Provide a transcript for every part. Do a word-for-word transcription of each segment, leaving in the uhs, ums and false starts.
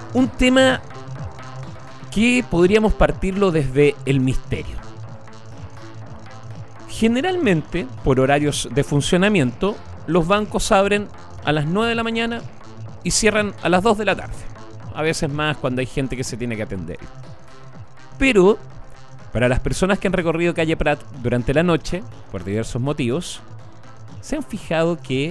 Un tema que podríamos partirlo desde el misterio. Generalmente, por horarios de funcionamiento, los bancos abren a las nueve de la mañana y cierran a las dos de la tarde. A veces más cuando hay gente que se tiene que atender. Pero, para las personas que han recorrido calle Prat durante la noche, por diversos motivos, se han fijado que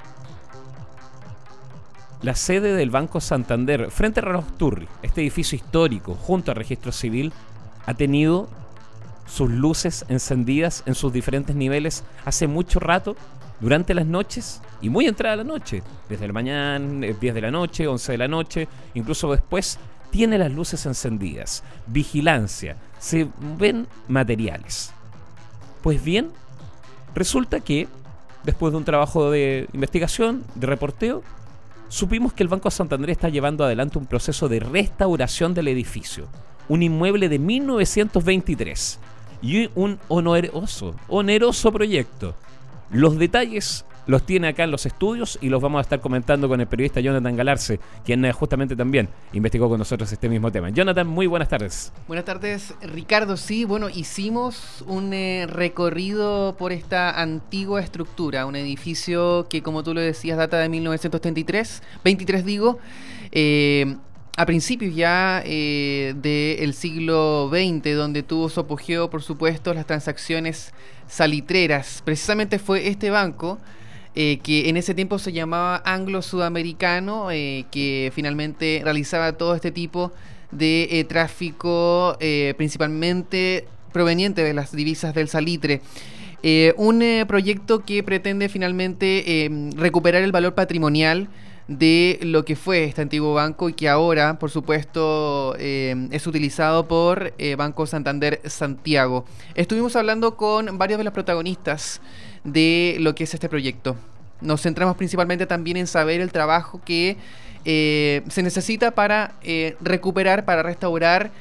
la sede del Banco Santander, frente a Reloj Turri, este edificio histórico, junto al Registro Civil, ha tenido sus luces encendidas en sus diferentes niveles hace mucho rato, durante las noches y muy entrada la noche, desde la mañana, diez de la noche, once de la noche, incluso después tiene las luces encendidas. Vigilancia, se ven materiales. Pues bien, resulta que después de un trabajo de investigación, de reporteo, supimos que el Banco Santander está llevando adelante un proceso de restauración del edificio, un inmueble de mil novecientos veintitrés y un oneroso, oneroso proyecto. Los detalles los tiene acá en los estudios y los vamos a estar comentando con el periodista Jonathan Galarce, quien justamente también investigó con nosotros este mismo tema. Jonathan, muy buenas tardes. Buenas tardes, Ricardo. Sí, bueno, hicimos un eh, recorrido por esta antigua estructura, un edificio que, como tú lo decías, data de mil novecientos veintitrés, veintitrés digo, eh, a principios ya eh, del siglo veinte, donde tuvo su apogeo, por supuesto, las transacciones salitreras. Precisamente fue este banco eh, que en ese tiempo se llamaba Anglo-Sudamericano, eh, que finalmente realizaba todo este tipo de eh, tráfico, eh, principalmente proveniente de las divisas del salitre. Eh, un eh, proyecto que pretende finalmente eh, recuperar el valor patrimonial de lo que fue este antiguo banco y que ahora, por supuesto, eh, es utilizado por eh, Banco Santander Santiago. Estuvimos hablando con varios de los protagonistas de lo que es este proyecto. Nos centramos principalmente también en saber el trabajo que eh, se necesita para eh, recuperar, para restaurar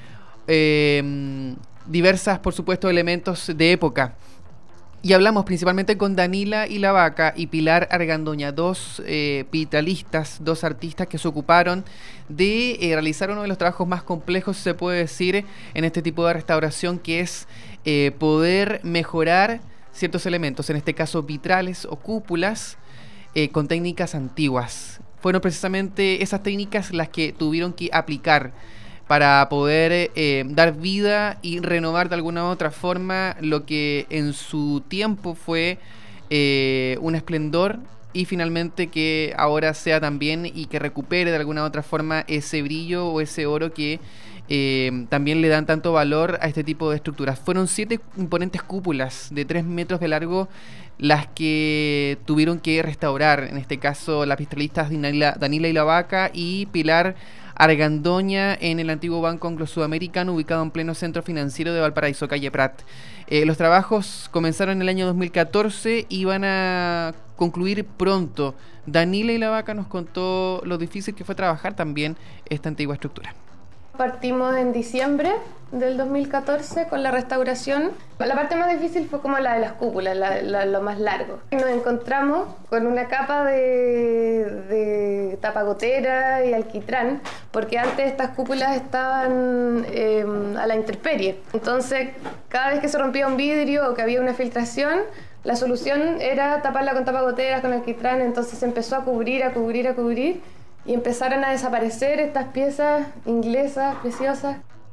eh, diversas, por supuesto, elementos de época. Y hablamos principalmente con Danila Ilavaca y Pilar Argandoña, dos eh, vitralistas, dos artistas que se ocuparon de eh, realizar uno de los trabajos más complejos, se puede decir, en este tipo de restauración, que es eh, poder mejorar ciertos elementos, en este caso vitrales o cúpulas, eh, con técnicas antiguas. Fueron precisamente esas técnicas las que tuvieron que aplicar para poder eh, dar vida y renovar de alguna u otra forma lo que en su tiempo fue eh, un esplendor, y finalmente que ahora sea también y que recupere de alguna u otra forma ese brillo o ese oro que eh, también le dan tanto valor a este tipo de estructuras. Fueron siete imponentes cúpulas de tres metros de largo las que tuvieron que restaurar, en este caso las vitralistas Danila, Danila Ilavaca y Pilar Argandoña, en el antiguo Banco Anglo-Sudamericano, ubicado en pleno centro financiero de Valparaíso, calle Prat. Eh, los trabajos comenzaron en el año dos mil catorce y van a concluir pronto. Danila Ilavaca nos contó lo difícil que fue trabajar también esta antigua estructura. Partimos en diciembre del dos mil catorce con la restauración. La parte más difícil fue como la de las cúpulas, la, la, lo más largo. Nos encontramos con una capa de, de tapagotera y alquitrán, porque antes estas cúpulas estaban eh, a la intemperie. Entonces, cada vez que se rompía un vidrio o que había una filtración, la solución era taparla con tapagoteras, con alquitrán. Entonces se empezó a cubrir, a cubrir, a cubrir, y empezaron a desaparecer estas piezas inglesas preciosas.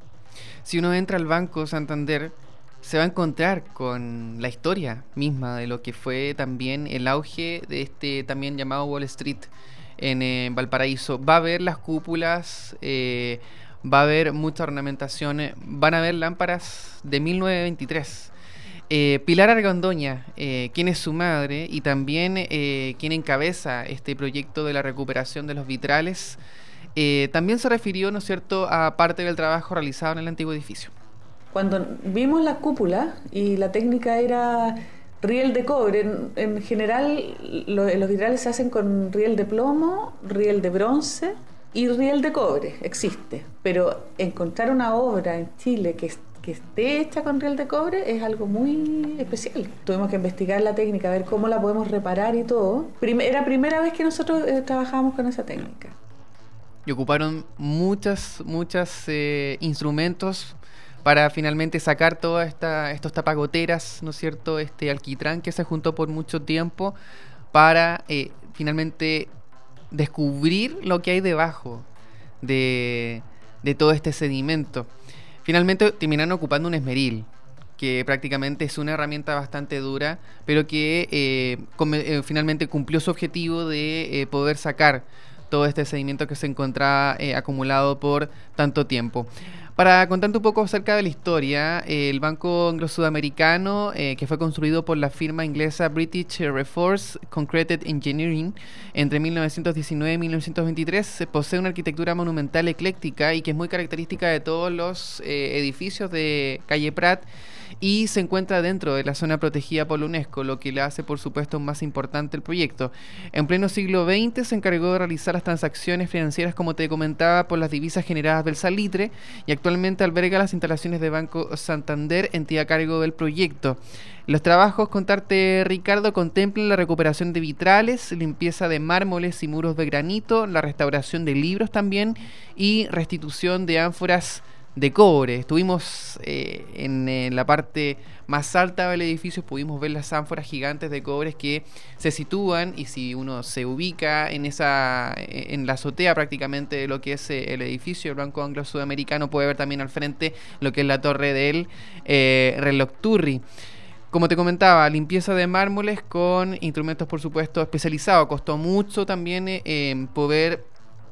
Si uno entra al Banco Santander, se va a encontrar con la historia misma de lo que fue también el auge de este también llamado Wall Street en eh, Valparaíso. Va a haber las cúpulas, eh, va a haber mucha ornamentación, van a haber lámparas de mil novecientos veintitrés. Eh, Pilar Argandoña, eh, quien es su madre y también eh, quien encabeza este proyecto de la recuperación de los vitrales, eh, también se refirió, ¿no es cierto?, a parte del trabajo realizado en el antiguo edificio. Cuando vimos la cúpula y la técnica era riel de cobre, en, en general lo, los vitrales se hacen con riel de plomo, riel de bronce y riel de cobre, existe, pero encontrar una obra en Chile que que esté hecha con riel de cobre es algo muy especial. Tuvimos que investigar la técnica, ver cómo la podemos reparar y todo. Prim- era la primera vez que nosotros eh, trabajábamos con esa técnica. y ocuparon muchas, muchos eh, instrumentos para finalmente sacar todas esta, estos tapagoteras, ¿no es cierto?, este alquitrán que se juntó por mucho tiempo para eh, finalmente descubrir lo que hay debajo de, de todo este sedimento. Finalmente terminaron ocupando un esmeril, que prácticamente es una herramienta bastante dura, pero que eh, com- eh, finalmente cumplió su objetivo de eh, poder sacar todo este sedimento que se encontraba eh, acumulado por tanto tiempo. Para contarte un poco acerca de la historia, eh, el Banco Anglo-Sudamericano, eh, que fue construido por la firma inglesa British Reinforced Concrete Engineering entre mil novecientos diecinueve y mil novecientos veintitrés, posee una arquitectura monumental ecléctica y que es muy característica de todos los eh, edificios de Calle Prat, y se encuentra dentro de la zona protegida por la UNESCO, lo que le hace por supuesto más importante el proyecto. En pleno siglo veinte se encargó de realizar las transacciones financieras, como te comentaba, por las divisas generadas del salitre, y actualmente alberga las instalaciones de Banco Santander, entidad a cargo del proyecto. Los trabajos, contarte, Ricardo, contemplan la recuperación de vitrales, limpieza de mármoles y muros de granito, la restauración de libros también y restitución de ánforas de cobre. Estuvimos eh, en, en la parte más alta del edificio, pudimos ver las ánforas gigantes de cobre que se sitúan, y si uno se ubica en esa en la azotea prácticamente de lo que es eh, el edificio, el Banco Anglo-Sudamericano, puede ver también al frente lo que es la torre del eh, reloj Turri. Como te comentaba, limpieza de mármoles con instrumentos por supuesto especializados. Costó mucho también eh, poder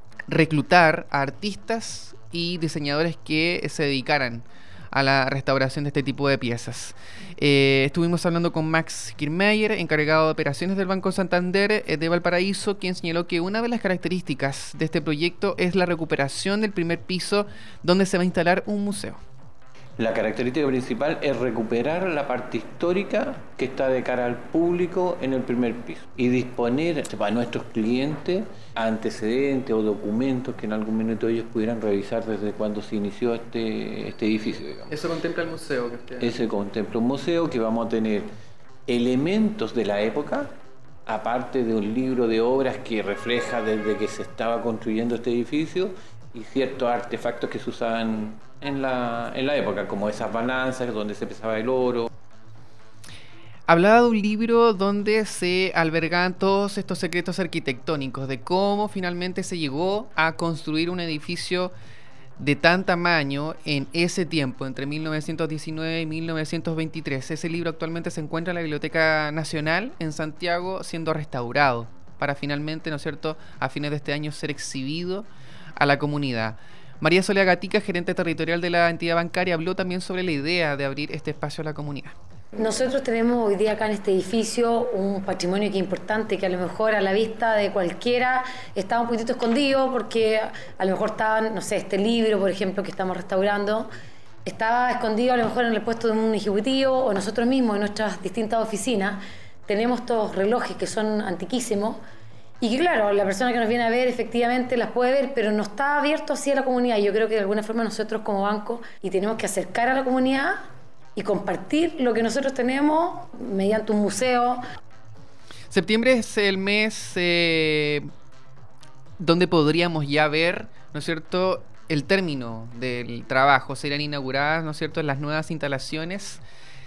reclutar a artistas y diseñadores que se dedicaran a la restauración de este tipo de piezas. Eh, estuvimos hablando con Max Kirchmeier, encargado de operaciones del Banco Santander eh, de Valparaíso, quien señaló que una de las características de este proyecto es la recuperación del primer piso, donde se va a instalar un museo. La característica principal es recuperar la parte histórica que está de cara al público en el primer piso y disponer para nuestros clientes antecedentes o documentos que en algún minuto ellos pudieran revisar desde cuando se inició este, este edificio, digamos. Eso contempla el museo. Que usted... Ese contempla un museo que vamos a tener elementos de la época, aparte de un libro de obras que refleja desde que se estaba construyendo este edificio y ciertos artefactos que se usaban en la, en la época, como esas balanzas donde se pesaba el oro. Hablaba de un libro donde se albergaban todos estos secretos arquitectónicos, de cómo finalmente se llegó a construir un edificio de tan tamaño en ese tiempo, entre mil novecientos diecinueve y mil novecientos veintitrés. Ese libro actualmente se encuentra en la Biblioteca Nacional en Santiago, siendo restaurado para finalmente, ¿no es cierto?, a fines de este año ser exhibido a la comunidad. María Soledad Gatica, gerente territorial de la entidad bancaria, habló también sobre la idea de abrir este espacio a la comunidad. Nosotros tenemos hoy día acá en este edificio un patrimonio que es importante, que a lo mejor a la vista de cualquiera estaba un poquitito escondido, porque a lo mejor estaban, no sé, este libro, por ejemplo, que estamos restaurando, estaba escondido a lo mejor en el puesto de un ejecutivo o nosotros mismos en nuestras distintas oficinas. Tenemos estos relojes que son antiquísimos y que, claro, la persona que nos viene a ver efectivamente las puede ver, pero no está abierto así a la comunidad. Yo creo que de alguna forma nosotros como banco y tenemos que acercar a la comunidad y compartir lo que nosotros tenemos mediante un museo. Septiembre es el mes eh, donde podríamos ya ver, ¿no es cierto?, el término del trabajo. Se irán inauguradas, ¿no es cierto?, las nuevas instalaciones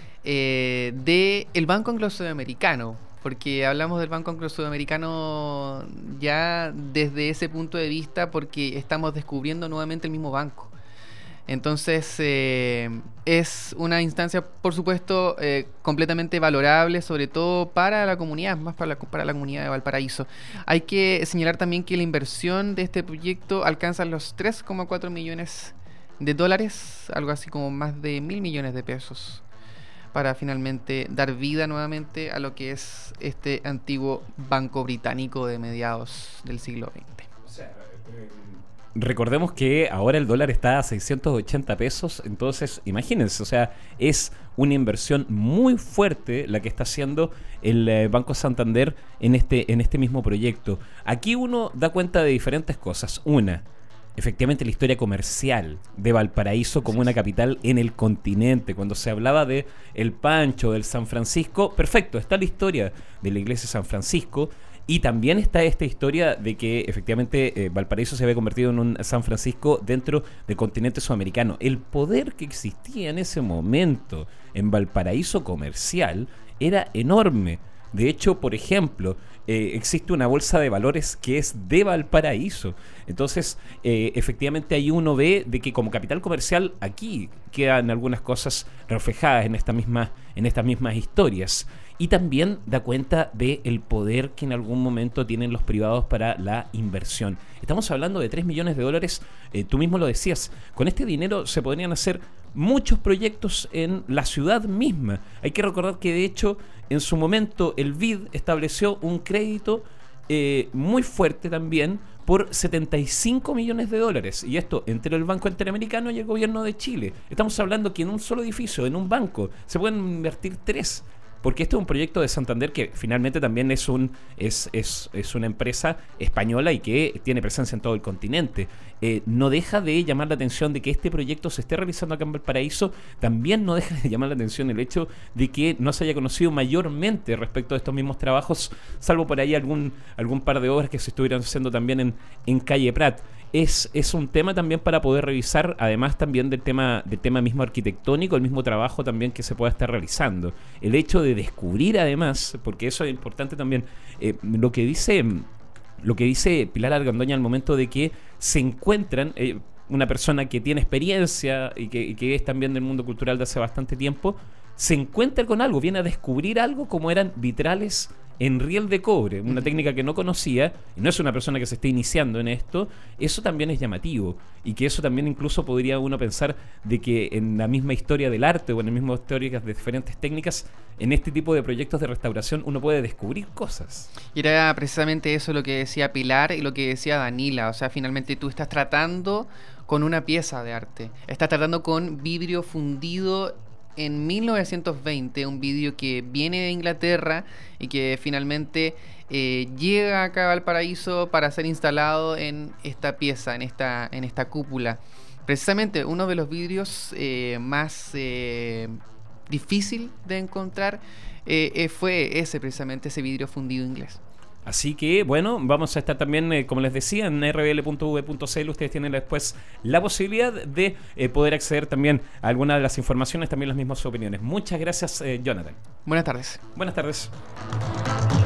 eh, del Banco Anglo-Sudamericano, porque hablamos del Banco Anglo-Sudamericano ya desde ese punto de vista, porque estamos descubriendo nuevamente el mismo banco. Entonces eh, es una instancia, por supuesto, eh, completamente valorable, sobre todo para la comunidad, más para la, para la comunidad de Valparaíso. Hay que señalar también que la inversión de este proyecto alcanza los tres coma cuatro millones de dólares, algo así como más de mil millones de pesos, para finalmente dar vida nuevamente a lo que es este antiguo banco británico de mediados del siglo veinte. O sea, eh, recordemos que ahora el dólar está a seiscientos ochenta pesos, entonces imagínense, o sea, es una inversión muy fuerte la que está haciendo el eh, Banco Santander en este, en este mismo proyecto. Aquí uno da cuenta de diferentes cosas. Una, efectivamente la historia comercial de Valparaíso como una capital en el continente. Cuando se hablaba de el Pancho, del San Francisco, perfecto, está la historia de la iglesia de San Francisco, Y también está esta historia de que efectivamente eh, Valparaíso se había convertido en un San Francisco dentro del continente sudamericano. El poder que existía en ese momento en Valparaíso comercial era enorme. De hecho, por ejemplo, eh, existe una bolsa de valores que es de Valparaíso. Entonces, eh, efectivamente ahí uno ve de que como capital comercial aquí quedan algunas cosas reflejadas en, esta misma, en estas mismas historias. Y también da cuenta del poder que en algún momento tienen los privados para la inversión. Estamos hablando de tres millones de dólares, eh, tú mismo lo decías. Con este dinero se podrían hacer muchos proyectos en la ciudad misma. Hay que recordar que de hecho en su momento el B I D estableció un crédito eh, muy fuerte también por setenta y cinco millones de dólares. Y esto entre el Banco Interamericano y el gobierno de Chile. Estamos hablando que en un solo edificio, en un banco, se pueden invertir tres. Porque este es un proyecto de Santander que finalmente también es un es, es, es una empresa española y que tiene presencia en todo el continente. Eh, no deja de llamar la atención de que este proyecto se esté realizando acá en Valparaíso. También no deja de llamar la atención el hecho de que no se haya conocido mayormente respecto de estos mismos trabajos, salvo por ahí algún, algún par de obras que se estuvieran haciendo también en, en Calle Prat. Es, es un tema también para poder revisar, además también del tema, del tema mismo arquitectónico, el mismo trabajo también que se pueda estar realizando. El hecho de descubrir además, porque eso es importante también, eh, lo que dice lo que dice Pilar Argandoña al momento de que se encuentran, eh, una persona que tiene experiencia y que, y que es también del mundo cultural de hace bastante tiempo, se encuentra con algo, viene a descubrir algo como eran vitrales en riel de cobre, una técnica que no conocía, y no es una persona que se esté iniciando en esto. Eso también es llamativo, y que eso también incluso podría uno pensar de que en la misma historia del arte o en la misma historia de diferentes técnicas, en este tipo de proyectos de restauración uno puede descubrir cosas. Y era precisamente eso lo que decía Pilar y lo que decía Danila, o sea, finalmente tú estás tratando con una pieza de arte, estás tratando con vidrio fundido en mil novecientos veinte, un vidrio que viene de Inglaterra y que finalmente eh, llega acá a Valparaíso para ser instalado en esta pieza, en esta, en esta cúpula. Precisamente uno de los vidrios eh, más eh, difícil de encontrar eh, fue ese, precisamente ese vidrio fundido inglés. Así que, bueno, vamos a estar también, eh, como les decía, en r b l punto u v punto c l. Ustedes tienen después la posibilidad de eh, poder acceder también a alguna de las informaciones, también las mismas opiniones. Muchas gracias, eh, Jonathan. Buenas tardes. Buenas tardes.